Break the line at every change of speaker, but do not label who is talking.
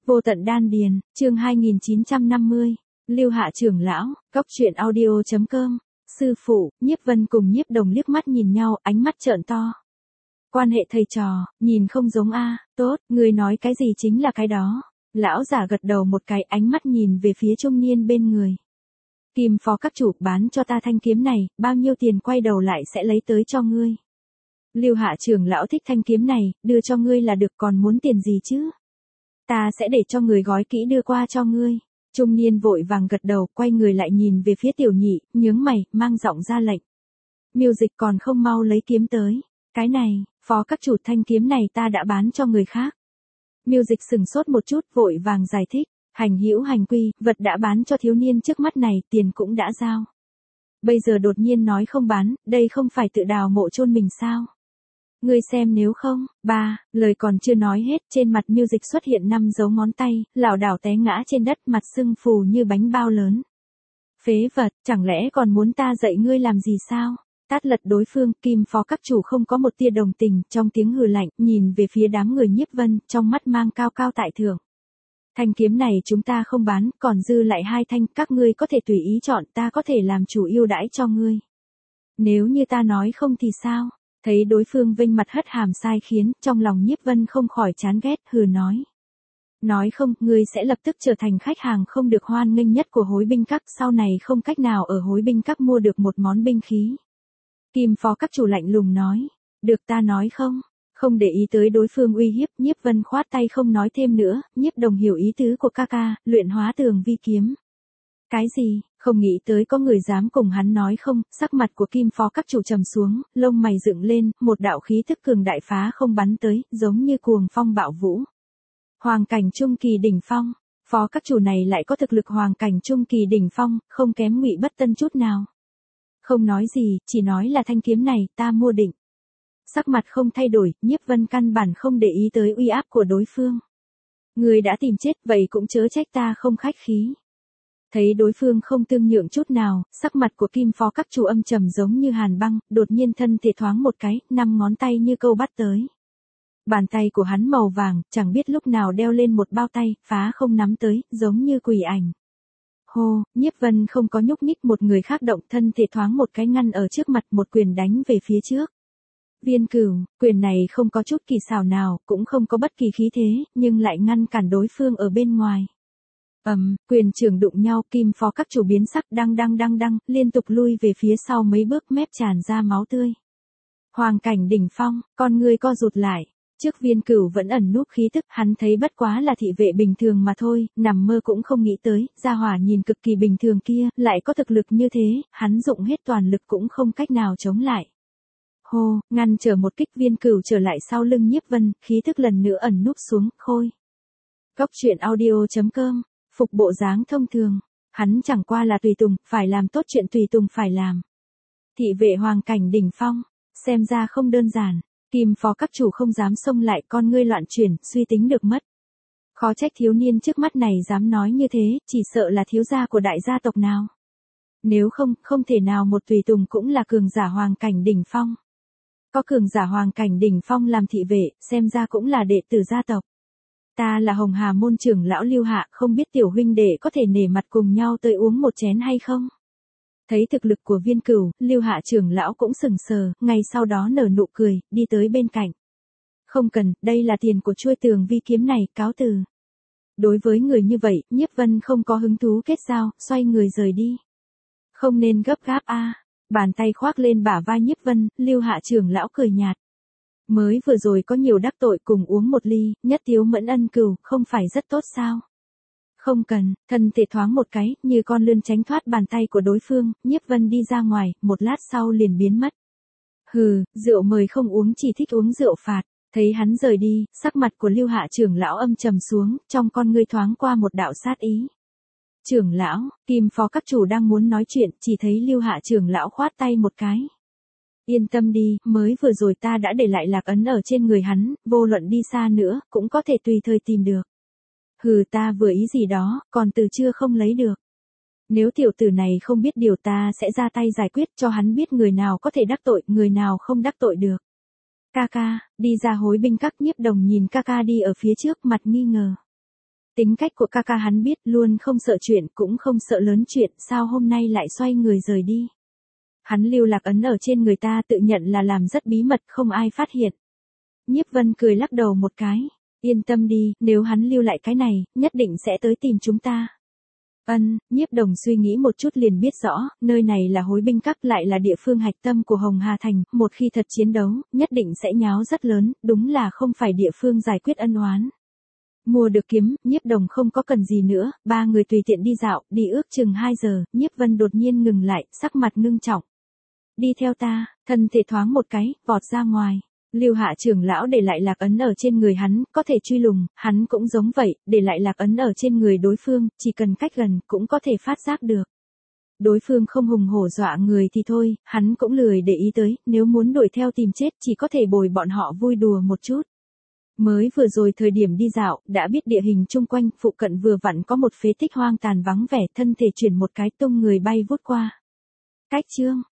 Vô tận đan điền, chương 2950. Lưu Hạ trưởng lão, Cốc truyện audio.com. Sư phụ, Nhiếp Vân cùng Nhiếp Đồng liếc mắt nhìn nhau, ánh mắt trợn to. Quan hệ thầy trò, nhìn không giống a, tốt, người nói cái gì chính là cái đó. Lão giả gật đầu một cái, ánh mắt nhìn về phía trung niên bên người. Kim phó các chủ, bán cho ta thanh kiếm này, bao nhiêu tiền quay đầu lại sẽ lấy tới cho ngươi. Lưu Hạ trưởng lão thích thanh kiếm này, đưa cho ngươi là được, còn muốn tiền gì chứ? Ta sẽ để cho người gói kỹ đưa qua cho ngươi. Trung niên vội vàng gật đầu, quay người lại nhìn về phía tiểu nhị, nhướng mày, mang giọng ra lệnh. Miêu Dịch còn không mau lấy kiếm tới. Cái này, phó các chủ, thanh kiếm này ta đã bán cho người khác. Miêu Dịch sừng sốt một chút, vội vàng giải thích. Hành hữu hành quy, vật đã bán cho thiếu niên trước mắt này, tiền cũng đã giao. Bây giờ đột nhiên nói không bán, đây không phải tự đào mộ chôn mình sao? Ngươi xem nếu không, lời còn chưa nói hết, trên mặt Miêu Dịch xuất hiện 5 dấu ngón tay, lảo đảo té ngã trên đất, mặt sưng phù như bánh bao lớn. Phế vật, chẳng lẽ còn muốn ta dạy ngươi làm gì sao? Tát lật đối phương, Kim phó các chủ không có một tia đồng tình, trong tiếng hừ lạnh, nhìn về phía đám người Nhiếp Vân, trong mắt mang cao cao tại thượng. Thanh kiếm này chúng ta không bán, còn dư lại 2 thanh, các ngươi có thể tùy ý chọn, ta có thể làm chủ ưu đãi cho ngươi. Nếu như ta nói không thì sao? Thấy đối phương vênh mặt hất hàm sai khiến, trong lòng Nhiếp Vân không khỏi chán ghét, hừ nói. Nói không, ngươi sẽ lập tức trở thành khách hàng không được hoan nghênh nhất của Hối Binh Các, sau này không cách nào ở Hối Binh Các mua được một món binh khí. Kim phó các chủ lạnh lùng nói. Được, ta nói không. Không để ý tới đối phương uy hiếp, Nhiếp Vân khoát tay không nói thêm nữa, Nhiếp Đồng hiểu ý tứ của ca ca, luyện hóa tường vi kiếm. Cái gì? Không nghĩ tới có người dám cùng hắn nói không, sắc mặt của Kim phó các chủ trầm xuống, lông mày dựng lên, một đạo khí thức cường đại phá không bắn tới, giống như cuồng phong bạo vũ. Hoàng cảnh trung kỳ đỉnh phong, phó các chủ này lại có thực lực hoàng cảnh trung kỳ đỉnh phong, không kém Ngụy Bất Tân chút nào. Không nói gì, chỉ nói là thanh kiếm này, ta mua định. Sắc mặt không thay đổi, Nhiếp Vân căn bản không để ý tới uy áp của đối phương. Người đã tìm chết, vậy cũng chớ trách ta không khách khí. Thấy đối phương không tương nhượng chút nào, sắc mặt của Kim phó các chủ âm trầm giống như hàn băng, đột nhiên thân thể thoáng một cái, 5 ngón tay như câu bắt tới. Bàn tay của hắn màu vàng, chẳng biết lúc nào đeo lên một bao tay, phá không nắm tới, giống như quỷ ảnh. Hô, Nhiếp Vân không có nhúc nhích, một người khác động, thân thể thoáng một cái ngăn ở trước mặt, một quyền đánh về phía trước. Viên Cửu, quyền này không có chút kỳ xảo nào, cũng không có bất kỳ khí thế, nhưng lại ngăn cản đối phương ở bên ngoài. Quyền trường đụng nhau, Kim phó các chủ biến sắc, đăng, liên tục lui về phía sau mấy bước, mép tràn ra máu tươi. Hoàng cảnh đỉnh phong, con ngươi co rụt lại. Trước Viên Cửu vẫn ẩn núp khí tức, hắn thấy bất quá là thị vệ bình thường mà thôi, nằm mơ cũng không nghĩ tới, gia hỏa nhìn cực kỳ bình thường kia, lại có thực lực như thế, hắn dụng hết toàn lực cũng không cách nào chống lại. Hô, ngăn trở một kích, Viên Cửu trở lại sau lưng Nhiếp Vân, khí thức lần nữa ẩn núp xuống, khôi. Cốc truyện audio.com. Phục bộ dáng thông thường, hắn chẳng qua là tùy tùng, phải làm tốt chuyện tùy tùng phải làm. Thị vệ hoàng cảnh đỉnh phong, xem ra không đơn giản, Kim phó các chủ không dám xông lại, con ngươi loạn chuyển, suy tính được mất. Khó trách thiếu niên trước mắt này dám nói như thế, chỉ sợ là thiếu gia của đại gia tộc nào. Nếu không, không thể nào một tùy tùng cũng là cường giả hoàng cảnh đỉnh phong. Có cường giả hoàng cảnh đỉnh phong làm thị vệ, xem ra cũng là đệ tử gia tộc. Ta là Hồng Hà môn trưởng lão Lưu Hạ, không biết tiểu huynh đệ có thể nể mặt cùng nhau tới uống một chén hay không? Thấy thực lực của Viên Cửu, Lưu Hạ trưởng lão cũng sừng sờ, ngay sau đó nở nụ cười, đi tới bên cạnh. Không cần, đây là tiền của chuôi tường vi kiếm này, cáo từ. Đối với người như vậy, Nhiếp Vân không có hứng thú kết giao, xoay người rời đi. Không nên gấp gáp a. Bàn tay khoác lên bả vai Nhiếp Vân, Lưu Hạ trưởng lão cười nhạt. Mới vừa rồi có nhiều đắc tội, cùng uống một ly, nhất tiếu mẫn ân cừu, không phải rất tốt sao? Không cần, thân thể thoáng một cái, như con lươn tránh thoát bàn tay của đối phương, Nhiếp Vân đi ra ngoài, một lát sau liền biến mất. Hừ, rượu mời không uống, chỉ thích uống rượu phạt. Thấy hắn rời đi, sắc mặt của Lưu Hạ trưởng lão âm trầm xuống, trong con ngươi thoáng qua một đạo sát ý. Trưởng lão, Kim phó các chủ đang muốn nói chuyện, chỉ thấy Lưu Hạ trưởng lão khoát tay một cái. Yên tâm đi, mới vừa rồi ta đã để lại lạc ấn ở trên người hắn, vô luận đi xa nữa, cũng có thể tùy thời tìm được. Hừ, ta vừa ý gì đó, còn từ chưa không lấy được. Nếu tiểu tử này không biết điều, ta sẽ ra tay giải quyết cho hắn biết người nào có thể đắc tội, người nào không đắc tội được. Ca ca, đi ra Hối Binh Các. Nhiếp Đồng nhìn ca ca đi ở phía trước, mặt nghi ngờ. Tính cách của ca ca hắn biết, luôn không sợ chuyện cũng không sợ lớn chuyện, sao hôm nay lại xoay người rời đi. Hắn lưu lạc ấn ở trên người ta tự nhận là làm rất bí mật không ai phát hiện. Nhiếp Vân cười lắc đầu một cái, yên tâm đi, nếu hắn lưu lại cái này, nhất định sẽ tới tìm chúng ta. Nhiếp Đồng suy nghĩ một chút liền biết rõ, nơi này là Hối Binh Các lại là địa phương hạch tâm của Hồng Hà Thành, một khi thật chiến đấu, nhất định sẽ nháo rất lớn, đúng là không phải địa phương giải quyết ân oán. Mua được kiếm, Nhiếp Đồng không có cần gì nữa, ba người tùy tiện đi dạo, đi ước chừng 2 giờ, Nhiếp Vân đột nhiên ngừng lại, sắc mặt ngưng trọng. Đi theo ta, thân thể thoáng một cái, vọt ra ngoài. Lưu Hạ trưởng lão để lại lạc ấn ở trên người hắn, có thể truy lùng, hắn cũng giống vậy, để lại lạc ấn ở trên người đối phương, chỉ cần cách gần, cũng có thể phát giác được. Đối phương không hùng hổ dọa người thì thôi, hắn cũng lười để ý tới, nếu muốn đuổi theo tìm chết chỉ có thể bồi bọn họ vui đùa một chút. Mới vừa rồi thời điểm đi dạo, đã biết địa hình chung quanh, phụ cận vừa vặn có một phế tích hoang tàn vắng vẻ, thân thể chuyển một cái tung người bay vút qua. Cách chương